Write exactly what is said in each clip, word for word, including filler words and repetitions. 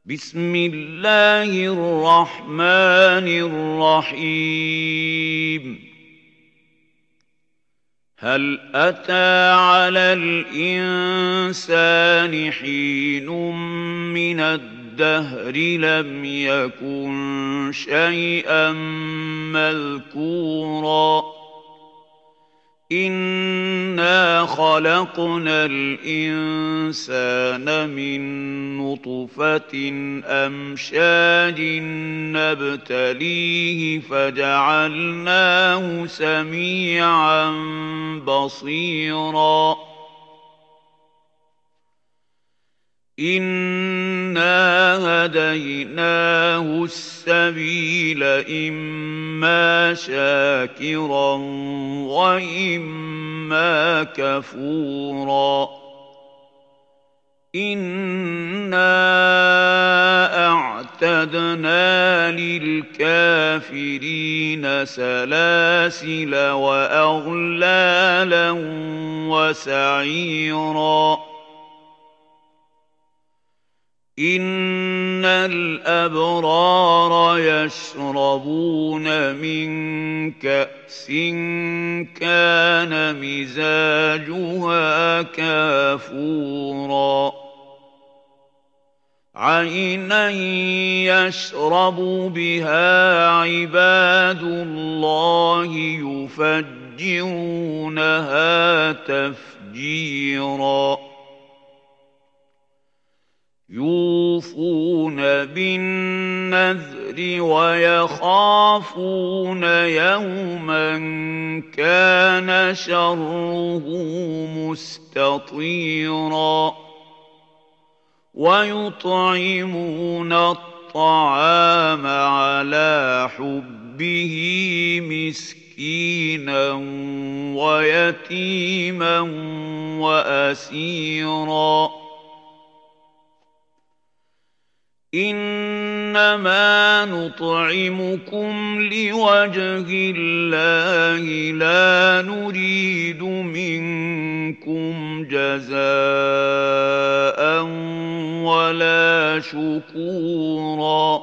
بسم الله الرحمن الرحيم هل أتى على الإنسان حين من الدهر لم يكن شيئا مذكورا إنا خلقنا الإنسان من نطفة أمشاج نبتليه فجعلناه سميعا بصيرا إنا هديناه السبيل إما شاكرا وإما كفورا إنا أعتدنا للكافرين سلاسل وأغلالا وسعيرا إن الأبرار يشربون من كأس كان مزاجها كافورا عينا يشرب بها عباد الله يفجرونها تفجيرا يوفون بالنذر ويخافون يوما كان شره مستطيرا ويطعمون الطعام على حبه مسكينا ويتيما وأسيرا إنما نطعمكم لوجه الله لا نريد منكم جزاء ولا شكورا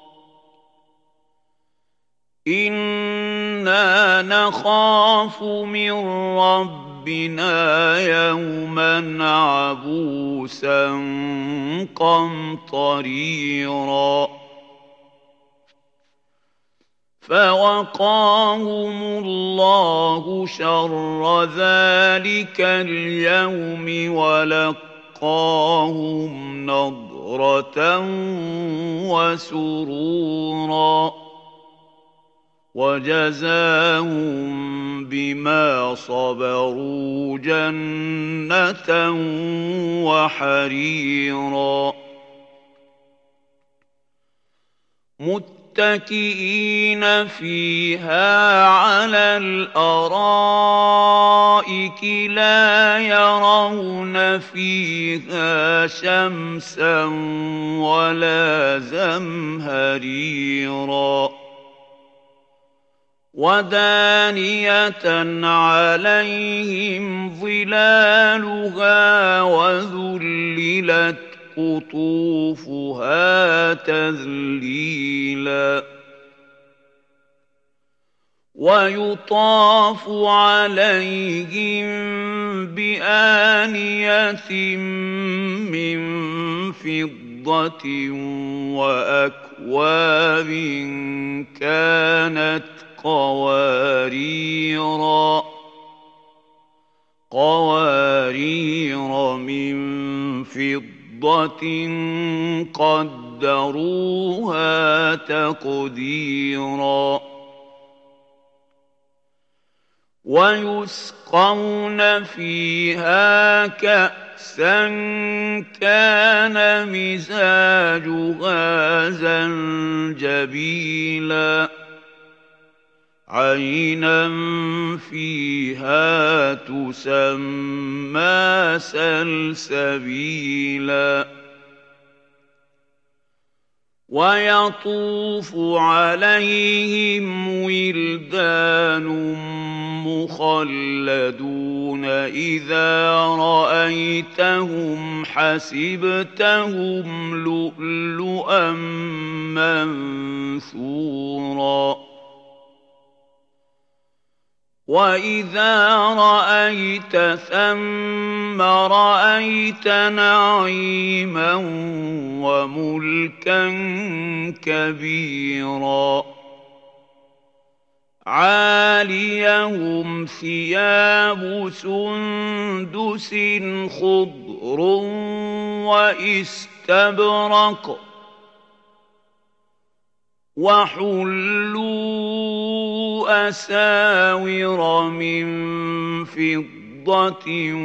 إنا نخاف من ربنا ربنا يوما عبوسا قمطريرا فوقاهم الله شر ذلك اليوم ولقاهم نضرة وسرورا وجزاهم بما صبروا جنة وحريرا متكئين فيها على الأرائك لا يرون فيها شمسا ولا زمهريرا ودانية عليهم ظلالها وذللت قطوفها تذليلا ويطاف عليهم بآنية من فضة وأكواب كانت قواريرا قوارير من فضة قدروها تقديرا ويسقون فيها كأسا كان مزاجها زنجبيلا عينا فيها تسمى سلسبيلا ويطوف عليهم ولدان مخلدون إذا رأيتهم حسبتهم لؤلؤا هباء منثورا وإذا رأيت ثم رأيت نعيما وملكا كبيرا عاليهم ثياب سندس خضر واستبرق وحلوا أساور من فضة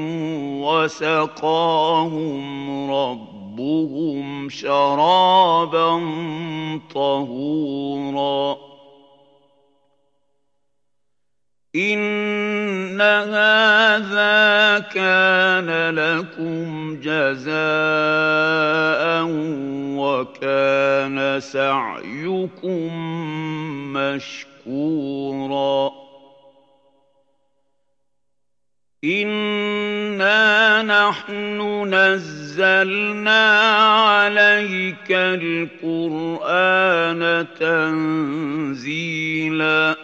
وسقاهم ربهم شرابا طهورا إن هذا كان لكم جزاء وكان سعيكم مشكورا إنا نحن نزلنا عليك القرآن تنزيلا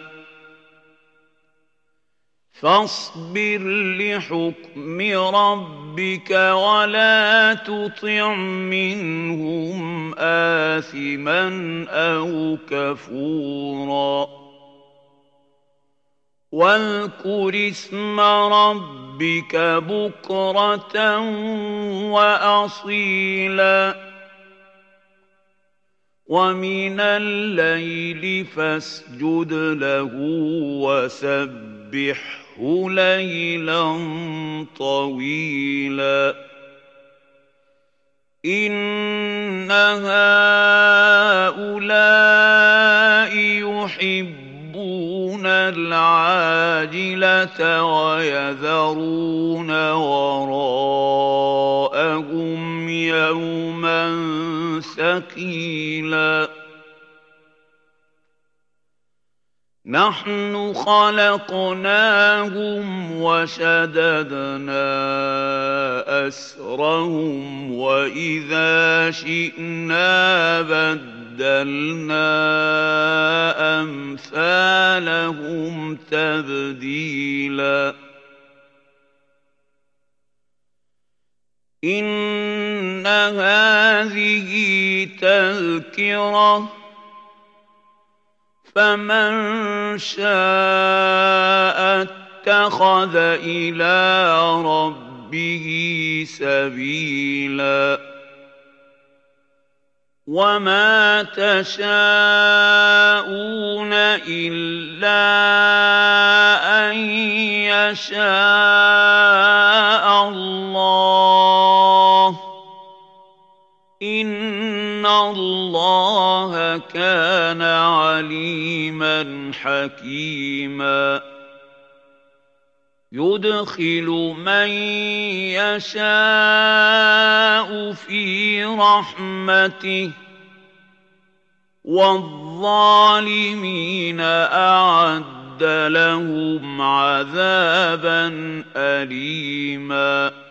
فاصبر لحكم ربك ولا تطع منهم آثما أو كفورا واذكر اسم ربك بكرة وأصيلا ومن الليل فاسجد له وسبحه ليلا طويلا إن هؤلاء يحبون العاجلة ويذرون وراءهم يوما ثقيلا نحن خلقناهم وشددنا أسرهم وإذا شئنا بدلنا أمثالهم تبديلا إن هذه تذكرة فمن شاء اتخذ إلى ربه سبيلا وما تشاءون إلا أن يشاء الله إن الله كان عليما حكيما يدخل من يشاء في رحمته والظالمين أعد لهم عذابا أليما